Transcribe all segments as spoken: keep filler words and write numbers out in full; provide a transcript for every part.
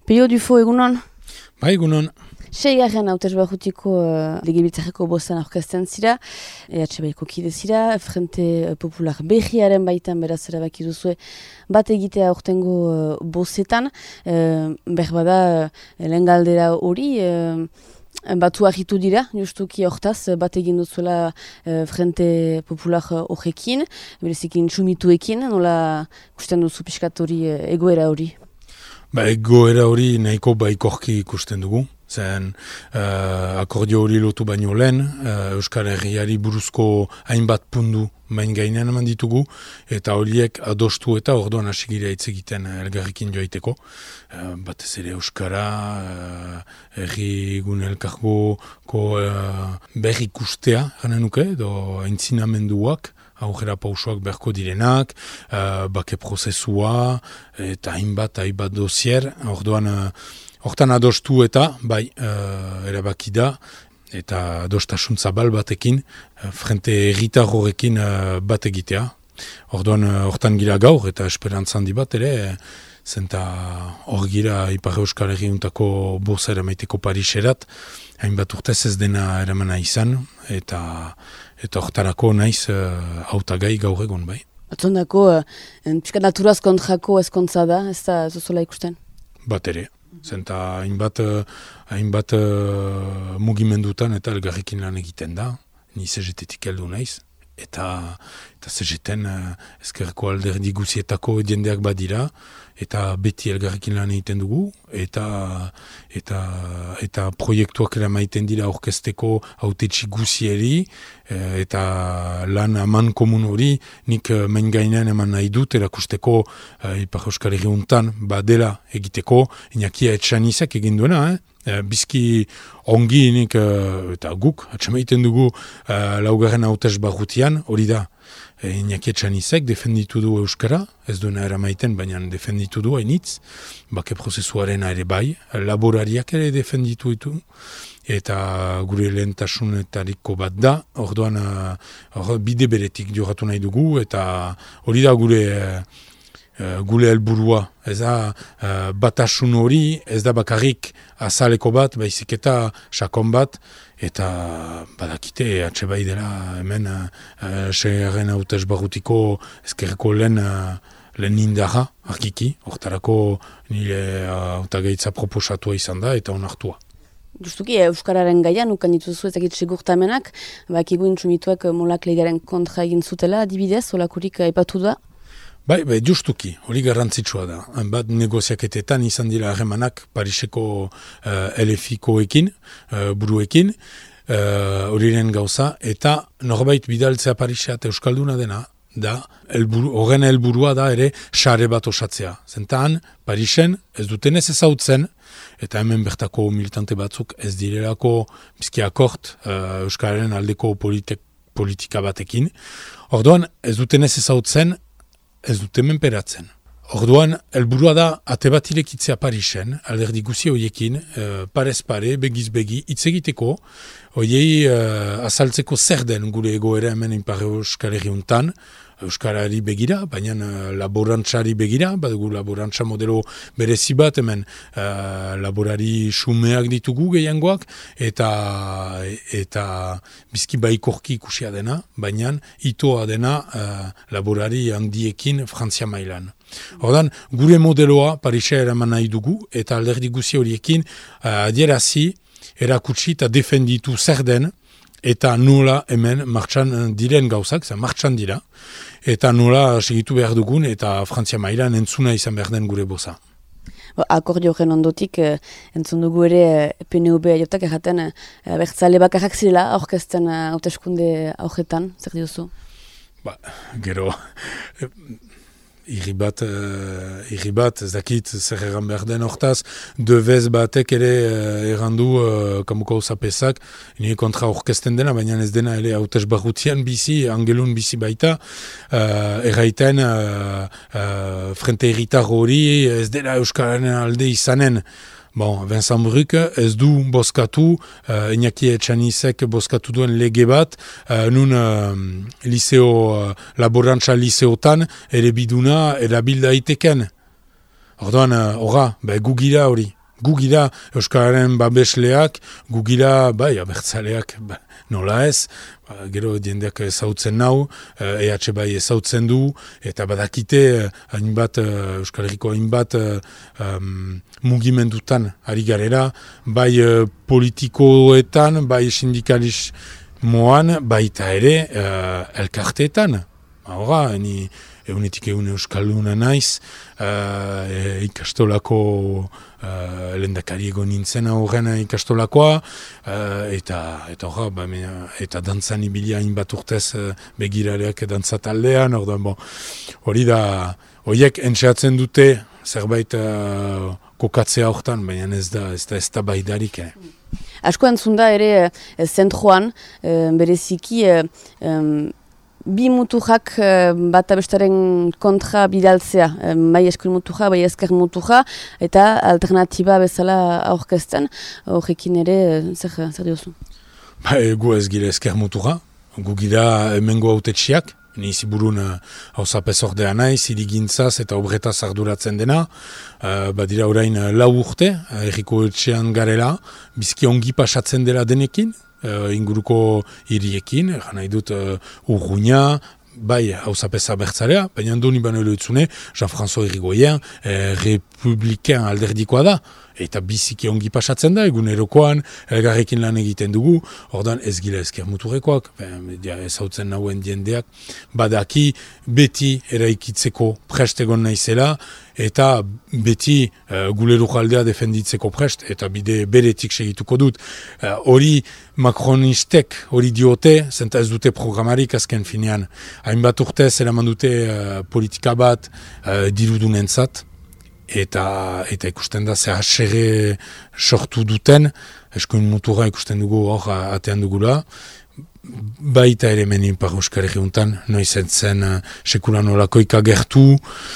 Peio Dufo, egunon? Ba, egunon. Seigarren hautesbajutiko uh, legebiltzarreko bostan aurkezten zira, E H Bko kide zira, Frente Popular berriaren baitan beraz erabaki duzue bat egitea aurtengo uh, bostetan, uh, berbada uh, lehen galdera hori, uh, batu argitu dira, justuki hortaz, bat egin duzuela uh, Frente Popular horrekin, berezikin sumituekin, nola ikusten duzu pixkat hori uh, egoera hori? Ba, egoera hori nahiko baikorki ikusten dugu. Zen uh, akordio hori lotu baino lehen, uh, Euskal Herriari buruzko hainbat pundu main gainean eman ditugu, eta horiek adostu eta orduan hasi gira hitz egiten elgarrekin joaiteko. Uh, batez ere Euskara, uh, herri gune elkargoko uh, berri ikustea, gana nuke, edo aintzinamenduak, aurrera pausoak beharko direnak, uh, bake prozesua, eta hainbat, hainbat dosier, orduan uh, hortan adostu eta, bai, uh, erabaki da, eta adostasun zabal batekin, uh, Frente Herritar horrekin uh, bat egitea. Orduan, uh, hortan gira gaur, eta esperantzan handi bat ere, zenta hor gira Ipar Euskal Herriuntako bosa eramaiteko Pariserat, hainbat urtez ez dena eramana izan, eta eta hortarako naiz uh, hautagai gaur egon, bai. Atzondako, uh, pixka naturaz kontrako ezkontza da, ez da zuzola ikusten? Bat ere. Zenta hainbat, hainbat uh, mugimendutan eta elgarrekin lan egiten da, ni C G T-tik heldu naiz, eta, eta C G T-en uh, ezkerreko alderdi guzietako jendeak badira, eta beti elgarrekin lan egiten dugu, eta, eta, eta proiektuak eramaiten dira orkesteko hautetxi guzieri, eta lan aman komun hori nik uh, main gainean eman nahi dut erakusteko uh, Ipar Euskal Herriuntan badela egiteko, inakia etxanizak egin duena, eh? Uh, bizki ongi nik, uh, eta guk, atxamaiten dugu uh, laugarren hautez barrutian, hori da, uh, Iñaki Etxanizek defenditu du Euskara, ez duena eramaiten, baina defenditu du hainitz, bake prozesuaren ere bai, laborariak ere defenditu ditu, eta gure lehentasunetariko bat da, orduan uh, bide beretik joratu nahi dugu, eta hori da gure uh, gure helburua, ez da uh, batasun hori, ez da bakarrik azaleko bat, baizik eta sakon bat, eta badakite atxe bai dela hemen uh, segarren hautez barrutiko ezkerreko lehen uh, lehen indarra, argiki, hortarako nire hautagaitza uh, proposatua izan da, eta onartua. Justuki, Euskararen gaian, ukan dituzu ezakit segurtamenak, bakigu intsumituak molak legaren kontra egin zutela, adibidez, olakurik aipatu da? Bai, bai, justuki, hori garrantzitsua da. Bat negoziaketetan izan dira harremanak Pariseko uh, L F I-koekin, uh, buruekin, horiren uh, gauza, eta norbait bidaltzea Parisea eta Euskalduna dena, da, horren helburua da ere sare bat osatzea. Zentaan, Parisen ez duten ez ezautzen, eta hemen bertako militante batzuk ez direlako bizki akort uh, Euskararen aldeko politik, politika batekin. Orduan, ez duten ez ezautzen, ez dute menperatzen. Orduan, helburua da ate bat irekitzea Parisen, alderdi guzi horiekin, uh, parez pare, begiz begi, hitz egiteko, horiei uh, azaltzeko zer den gure egoera hemen Ipar Euskal Herriuntan, Euskarari begira, baina uh, laborantzari begira, badugu laborantza modelo berezi bat, hemen uh, laborari xumeak ditugu gehiangoak, eta, eta bizki baikorki ikusia dena, baina itoa dena uh, laborari handiekin Frantzia mailan. Ordan, gure modeloa Parisa eraman nahi dugu, eta alderdi guzi horiekin uh, adierazi, erakutsi eta defenditu zer den, eta nola hemen martxan diren gauzak, zen martxan dira, eta nola segitu behar dugun, eta Frantzia mailan entzuna izan behar den gure boza. Akordio horren ondotik, eh, entzun dugu ere eh, P N U B aiotak erraten eh, bertzale bakarrak zirela, aurkezten eh, hauteskunde aurretan, zer diozu? Ba, gero... Irri bat, uh, irri bat, ez dakit zer erran behar den hortaz, devez batek ere uh, errandu uh, kamuko zapezak, nire kontra orkesten dena, baina ez dena ere hautez barrutian bizi, angelun bizi baita, uh, erraiten uh, uh, Frente Herritar hori ez dela Euskararen alde izanen. Bon, Vincent Bruk ez du bozkatu, uh, Iñaki Etxanizek bozkatu duen lege bat, uh, nun uh, liseo, uh, laborantza liseotan, ere biduna erabil daiteken. Orduan, horra, uh, gugira hori. Gugira Euskararen babesleak, gugira, bai, abertzaleak, ba, nola ez, ba, gero diendeak ezautzen nau, E H bai ezautzen du, eta badakite, hainbat, Euskal Herriko hainbat um, mugimendutan ari garera, bai uh, politikoetan, bai sindikalismoan, baita ere uh, elkarteetan. Horra, ni egunetik egun euskalduna naiz, uh, e, ikastolako uh, lendakari egon nintzen horren ikastolakoa, uh, eta eta horra, ba, eta dantzan ibilia hainbat urtez uh, begirareak dantza taldean, orduan, bon, hori da, horiek entxeatzen dute zerbait uh, kokatzea hortan, baina ez da, ez da, ez da baidarik, eh. Asko entzun da ere e, zentroan, e, bereziki, e, um, bi muturrak bat abestaren kontra bidaltzea, bai eskuin muturra, bai ezker muturra, eta alternatiba bezala aurkezten, horrekin ere, zer, zer diozu? Ba, gu ez gira ezker muturra, gu gira hemengo autetxiak, ni ziburun hausapez uh, ordea naiz, irigintzaz eta obretaz arduratzen dena, uh, badira orain uh, lau urte, erriko etxean garela, bizki ongi pasatzen dela denekin, Uh, inguruko hiriekin, eran nahi dut uh, Urruña, bai hausapeza bertzalea, baina doni bano eloitzune, Jean-François Irigoyen, eh, republikan alderdikoa da, eta biziki ongi pasatzen da, egunerokoan, elgarrekin lan egiten dugu, ordan ez gila ezker muturrekoak, ez hautzen nauen diendeak, badaki beti eraikitzeko prest egon naizela, eta beti uh, gure lujaldea defenditzeko prest, eta bide beretik segituko dut. Hori uh, makronistek hori diote, zenta ez dute programarik azken finean. Hainbat urtez eraman dute uh, politika bat uh, dirudunentzat, eta, eta ikusten da ze hasere sortu duten, eskuin muturra ikusten dugu hor atean dugula, baita ere menin par Euskal Herriuntan, noizen zen uh, sekulan olakoika gertu,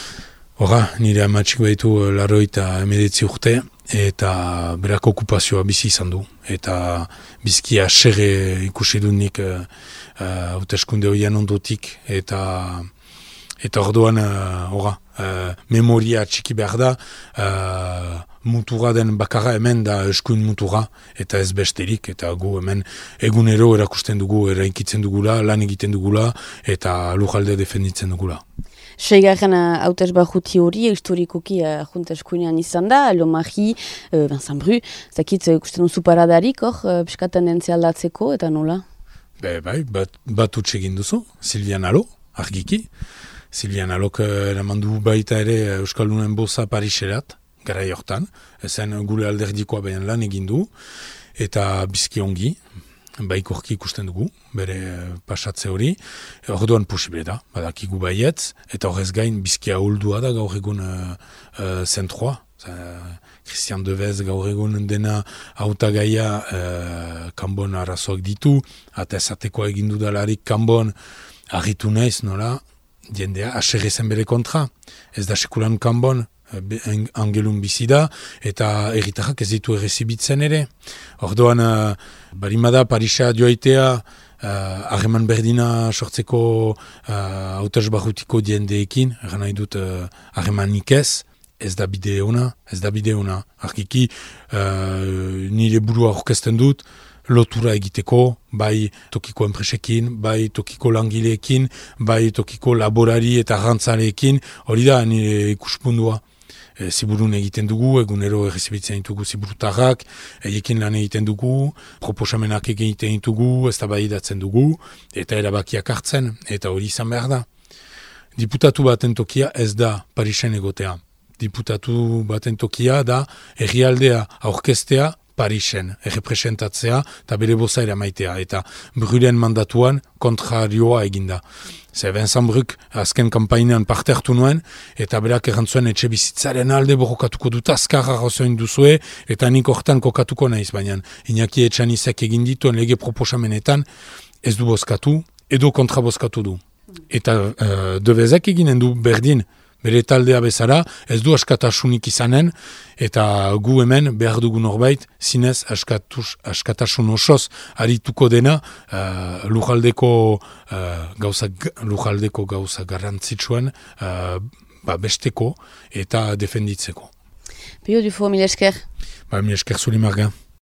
Hora, nire amatxik behitu laro eta emedetzi urte, eta berak okupazioa bizi izan du. Eta bizkia xerre ikusi dut nik hauteskunde uh, uh, horien ondotik, eta eta orduan, uh, uh, memoria txiki behar da, uh, mutura den bakarra hemen da eskuin mutura, eta ez besterik, eta gu hemen egunero erakusten dugu, eraikitzen dugula, lan egiten dugula, eta lujalde defenditzen dugula. Seigarren hautez bajuti hori, historikoki ahunta eskuinean izan da, Lomari, uh, Vincent Bru, zakit ikusten duzu paradarik hor, uh, piskat tendentzia aldatzeko, eta nola? Be, bai, bat, bat utxegin duzu, Silvian Alo, argiki. Silvian Alok eraman du baita ere Euskaldunen boza Pariserat, gara jortan, ezen gure alderdikoa behan lan egin du, eta bizki ongi, baikorki ikusten dugu, bere pasatze hori, orduan posible da, badakigu baietz, eta horrez gain bizkia huldua da gaur egun uh, uh, zentroa, uh, Christian Devez gaur egun dena hautagaia uh, kanbon arazoak ditu, eta esatekoa egindu dalarik kanbon argitu naiz, nola, jendea aserre zen bere kontra, ez da sekulan kanbon, angelun bizi da, eta erritarrak ez ditu errezibitzen ere. Orduan, uh, barimada Parisa joaitea, harreman uh, berdina sortzeko hautez uh, barrutiko diendeekin, erran nahi dut harremanik uh, ez, ez da bide ona, ez da bide ona. Arkiki, uh, nire burua orkesten dut, lotura egiteko, bai tokiko enpresekin, bai tokiko langileekin, bai tokiko laborari eta rantzaleekin, hori da nire ikuspundua. E, ziburun egiten dugu, egunero errezibitzen ditugu ziburutarrak, eiekin lan egiten dugu, proposamenak egiten ditugu, ez da bai datzen dugu, eta erabakiak hartzen, eta hori izan behar da. Diputatu baten tokia ez da Parisen egotea. Diputatu baten tokia da herrialdea aurkeztea Parisen, errepresentatzea eta bere boza eramaitea, eta Bruren mandatuan kontrarioa eginda. Ze Vincent Bruk azken kampainean parte hartu nuen, eta berak errantzuen etxe bizitzaren alde borrokatuko dut azkarra rozoin duzue, eta nik hortan kokatuko naiz, baina Iñaki Etxanizek egin dituen lege proposamenetan ez du bozkatu, edo kontra bozkatu du. Eta uh, Devezek eginen du berdin, bere taldea bezala, ez du askatasunik izanen, eta gu hemen behar dugu norbait, zinez askatus, askatasun osoz arituko dena uh, lujaldeko, uh, gauza, lujaldeko gauza garrantzitsuan uh, ba, besteko eta defenditzeko. Pio Dufo, mila esker. Ba, mila esker zuri Marga.